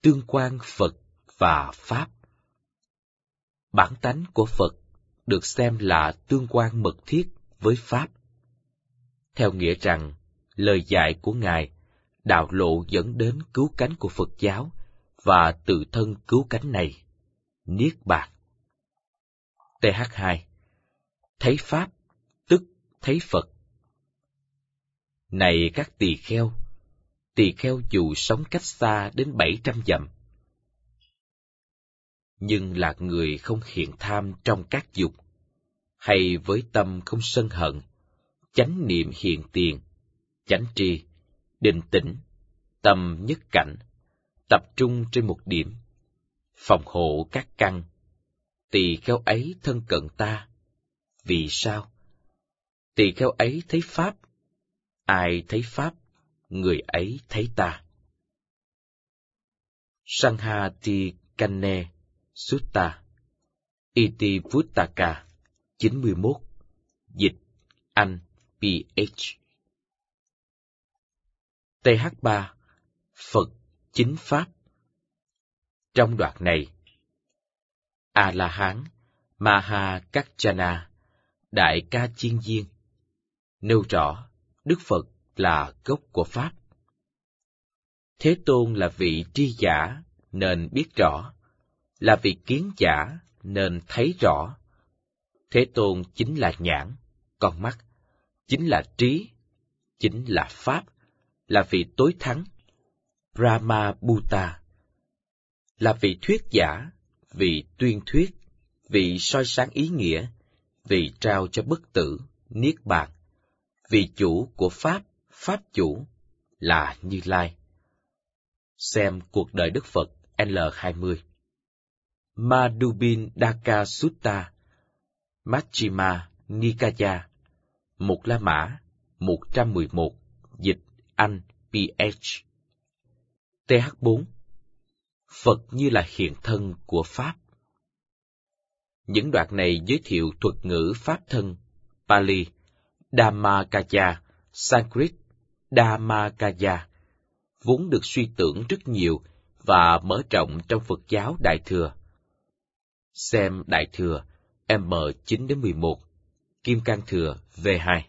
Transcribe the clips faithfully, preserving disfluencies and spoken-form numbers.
Tương quan Phật và Pháp. Bản tánh của Phật được xem là tương quan mật thiết với Pháp. Theo nghĩa rằng, lời dạy của Ngài, đạo lộ dẫn đến cứu cánh của Phật giáo và tự thân cứu cánh này, Niết Bàn. T H hai. Thấy Pháp, tức thấy Phật. Này các tỳ kheo, tỳ kheo dù sống cách xa đến bảy trăm dặm, nhưng là người không hiện tham trong các dục, hay với tâm không sân hận, chánh niệm hiện tiền, chánh tri, định tĩnh, tâm nhất cảnh, tập trung trên một điểm, phòng hộ các căn, tỳ kheo ấy thân cận ta. Vì sao? Tỳ kheo ấy thấy Pháp, ai thấy Pháp, người ấy thấy ta. Sanghati-kanne Sutta Itivuttaka chín mươi mốt. Dịch Anh P H. T H ba. Phật chính Pháp. Trong đoạn này, A-la-hán Mahakachana, Đại Ca Chiên Viên, nêu rõ Đức Phật là gốc của Pháp. Thế Tôn là vị tri giả nên biết rõ, là vị kiến giả nên thấy rõ. Thế Tôn chính là nhãn, con mắt, chính là trí, chính là Pháp, là vị tối thắng, Brahma Bhuta, là vị thuyết giả, vị tuyên thuyết, vị soi sáng ý nghĩa, vị trao cho bất tử, Niết Bàn, vị chủ của Pháp, Pháp chủ, là Như Lai. Xem cuộc đời Đức Phật L hai mươi. Madhubindaka Sutta, Majjhima Nikaya, Một La Mã, một trăm mười một, dịch Anh P H. T H bốn. Phật như là hiện thân của Pháp. Những đoạn này giới thiệu thuật ngữ Pháp thân, Pali, Dhammakaya, Sanskrit, Dhammakaya, vốn được suy tưởng rất nhiều và mở rộng trong Phật giáo Đại Thừa. Xem Đại Thừa M chín đến mười một, Kim Cang Thừa V hai.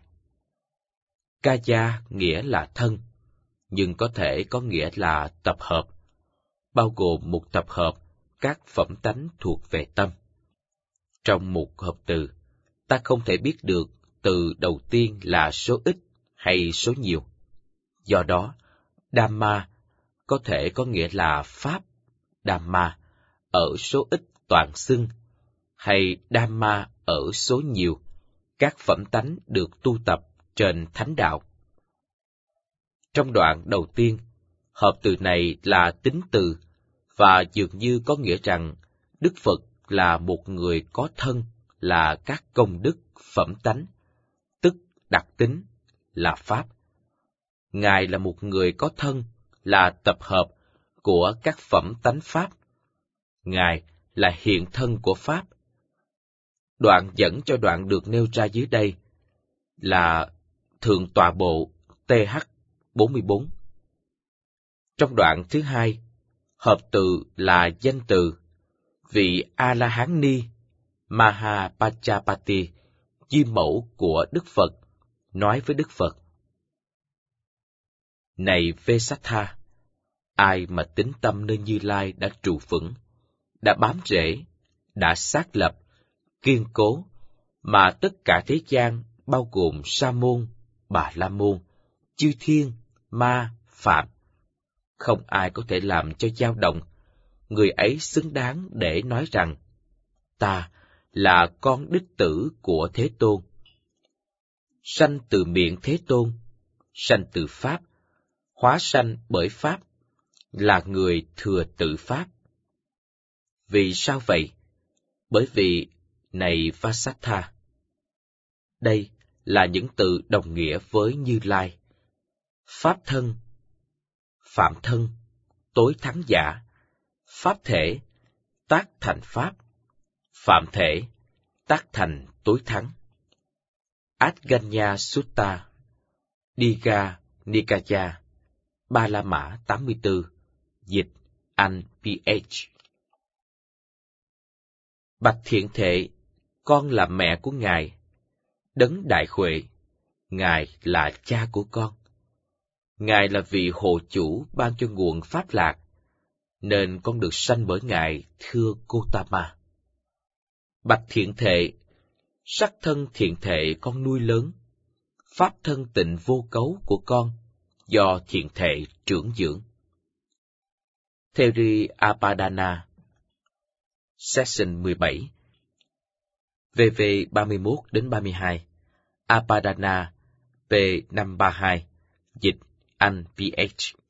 Kaya nghĩa là thân, nhưng có thể có nghĩa là tập hợp, bao gồm một tập hợp các phẩm tánh thuộc về tâm. Trong một hợp từ, ta không thể biết được từ đầu tiên là số ít hay số nhiều. Do đó, Dhamma có thể có nghĩa là Pháp, Dhamma ở số ít toàn xưng, hay Dhamma ở số nhiều, các phẩm tánh được tu tập trên thánh đạo. Trong đoạn đầu tiên, hợp từ này là tính từ, và dường như có nghĩa rằng Đức Phật là một người có thân, là các công đức, phẩm tánh, tức đặc tính, là Pháp. Ngài là một người có thân, là tập hợp của các phẩm tánh Pháp. Ngài là hiện thân của Pháp. Đoạn dẫn cho đoạn được nêu ra dưới đây là Thượng Tọa Bộ T H bốn mươi bốn. Trong đoạn thứ hai, hợp từ là danh từ, vị A-la-hán ni Mahapajapati, di mẫu của Đức Phật, nói với Đức Phật: Này Vesattha, ai mà tín tâm nơi Như Lai đã trụ vững, đã bám rễ, đã xác lập, kiên cố, mà tất cả thế gian bao gồm Sa môn, Bà La môn, chư thiên, ma, phạm, không ai có thể làm cho dao động, người ấy xứng đáng để nói rằng ta là con đích tử của Thế Tôn, sanh từ miệng Thế Tôn, sanh từ Pháp, hóa sanh bởi Pháp, là người thừa tự Pháp. Vì sao vậy? Bởi vì, này Vasattha, đây là những từ đồng nghĩa với Như Lai: Pháp thân, phạm thân, tối thắng giả, Pháp thể, tác thành Pháp, phạm thể, tác thành tối thắng. Adganya Sutta, Digha Nikaya, Ba La Mã tám mươi tư, dịch Anh ph. Bạch Thiện Thệ, con là mẹ của Ngài. Đấng Đại Huệ, Ngài là cha của con. Ngài là vị hộ chủ ban cho nguồn pháp lạc, nên con được sanh bởi Ngài, thưa Gotama. Bạch Thiện Thệ, sắc thân thiện thệ con nuôi lớn, pháp thân tịnh vô cấu của con, do thiện thệ trưởng dưỡng. Theri Apadana, Section mười bảy, vê vê ba mươi mốt đến ba mươi hai, Apadana, P năm ba hai, dịch Anh ph.